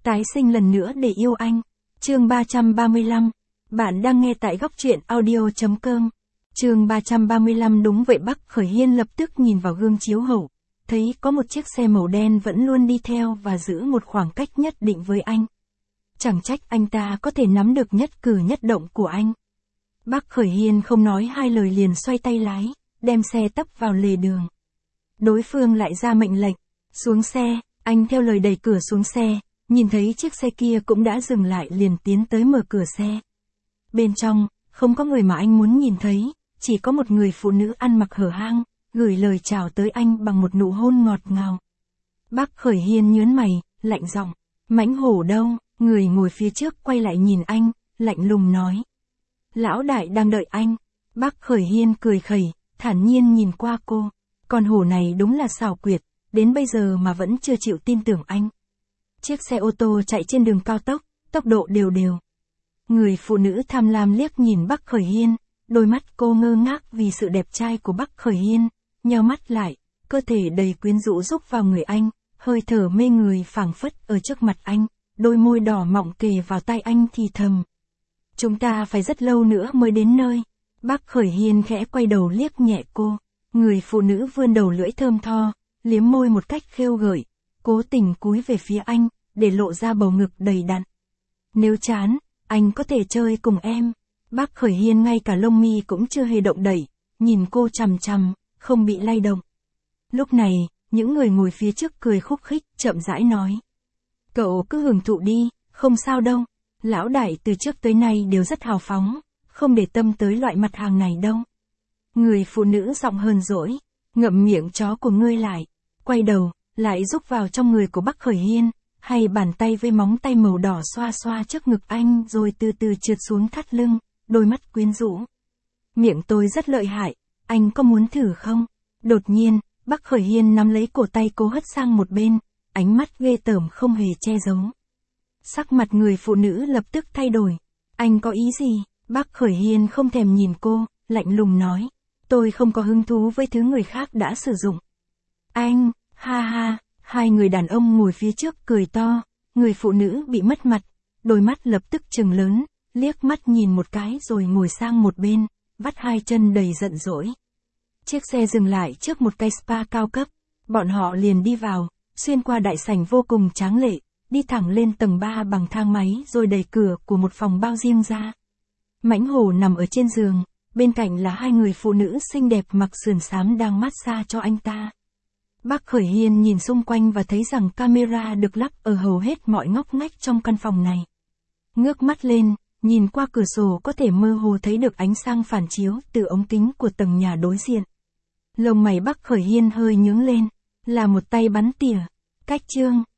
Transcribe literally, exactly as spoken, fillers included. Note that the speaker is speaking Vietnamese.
Tái sinh lần nữa để yêu anh. Chương ba trăm ba mươi lăm. Bạn đang nghe tại góc truyện audio chấm com. Chương ba trăm ba mươi lăm. Đúng vậy, Bắc Khởi Hiên lập tức nhìn vào gương chiếu hậu, thấy có một chiếc xe màu đen vẫn luôn đi theo và giữ một khoảng cách nhất định với anh. Chẳng trách anh ta có thể nắm được nhất cử nhất động của anh. Bắc Khởi Hiên không nói hai lời liền xoay tay lái, đem xe tấp vào lề đường. Đối phương lại ra mệnh lệnh, xuống xe, anh theo lời đẩy cửa xuống xe, nhìn thấy chiếc xe kia cũng đã dừng lại liền tiến tới mở cửa xe. Bên trong, không có người mà anh muốn nhìn thấy, chỉ có một người phụ nữ ăn mặc hở hang, gửi lời chào tới anh bằng một nụ hôn ngọt ngào. Bắc Khởi Hiên nhớn mày, lạnh giọng, Mãnh Hổ đâu? Người ngồi phía trước quay lại nhìn anh, lạnh lùng nói. Lão đại đang đợi anh. Bắc Khởi Hiên cười khẩy, thản nhiên nhìn qua cô. Con hổ này đúng là xảo quyệt, đến bây giờ mà vẫn chưa chịu tin tưởng anh. Chiếc xe ô tô chạy trên đường cao tốc, tốc độ đều đều. Người phụ nữ tham lam liếc nhìn Bắc Khởi Hiên, đôi mắt cô ngơ ngác vì sự đẹp trai của Bắc Khởi Hiên, nheo mắt lại, cơ thể đầy quyến rũ rúc vào người anh, hơi thở mê người phảng phất ở trước mặt anh, đôi môi đỏ mọng kề vào tai anh thì thầm. Chúng ta phải rất lâu nữa mới đến nơi. Bắc Khởi Hiên khẽ quay đầu liếc nhẹ cô, người phụ nữ vươn đầu lưỡi thơm tho, liếm môi một cách khêu gợi, cố tình cúi về phía anh, để lộ ra bầu ngực đầy đặn. Nếu chán, anh có thể chơi cùng em. Bắc Khởi Hiên ngay cả lông mi cũng chưa hề động đẩy, nhìn cô chằm chằm, không bị lay động. Lúc này, những người ngồi phía trước cười khúc khích, chậm rãi nói. Cậu cứ hưởng thụ đi, không sao đâu. Lão đại từ trước tới nay đều rất hào phóng, không để tâm tới loại mặt hàng này đâu. Người phụ nữ giọng hờn dỗi, ngậm miệng chó của ngươi lại, quay đầu, lại rúc vào trong người của Bắc Khởi Hiên, hay bàn tay với móng tay màu đỏ xoa xoa trước ngực anh rồi từ từ trượt xuống thắt lưng, đôi mắt quyến rũ. Miệng tôi rất lợi hại, anh có muốn thử không? Đột nhiên, Bắc Khởi Hiên nắm lấy cổ tay cô hất sang một bên, ánh mắt ghê tởm không hề che giấu. Sắc mặt người phụ nữ lập tức thay đổi. Anh có ý gì? Bắc Khởi Hiên không thèm nhìn cô, lạnh lùng nói. Tôi không có hứng thú với thứ người khác đã sử dụng. Anh, ha ha, hai người đàn ông ngồi phía trước cười to, người phụ nữ bị mất mặt, đôi mắt lập tức trừng lớn, liếc mắt nhìn một cái rồi ngồi sang một bên, vắt hai chân đầy giận dỗi. Chiếc xe dừng lại trước một cái spa cao cấp, bọn họ liền đi vào, xuyên qua đại sảnh vô cùng tráng lệ, đi thẳng lên tầng ba bằng thang máy rồi đẩy cửa của một phòng bao riêng ra. Mãnh Hổ nằm ở trên giường, bên cạnh là hai người phụ nữ xinh đẹp mặc sườn xám đang massage cho anh ta. Bắc Khởi Hiên nhìn xung quanh và thấy rằng camera được lắp ở hầu hết mọi ngóc ngách trong căn phòng này. Ngước mắt lên, nhìn qua cửa sổ có thể mơ hồ thấy được ánh sáng phản chiếu từ ống kính của tầng nhà đối diện. Lông mày Bắc Khởi Hiên hơi nhướng lên, là một tay bắn tỉa. Cách chương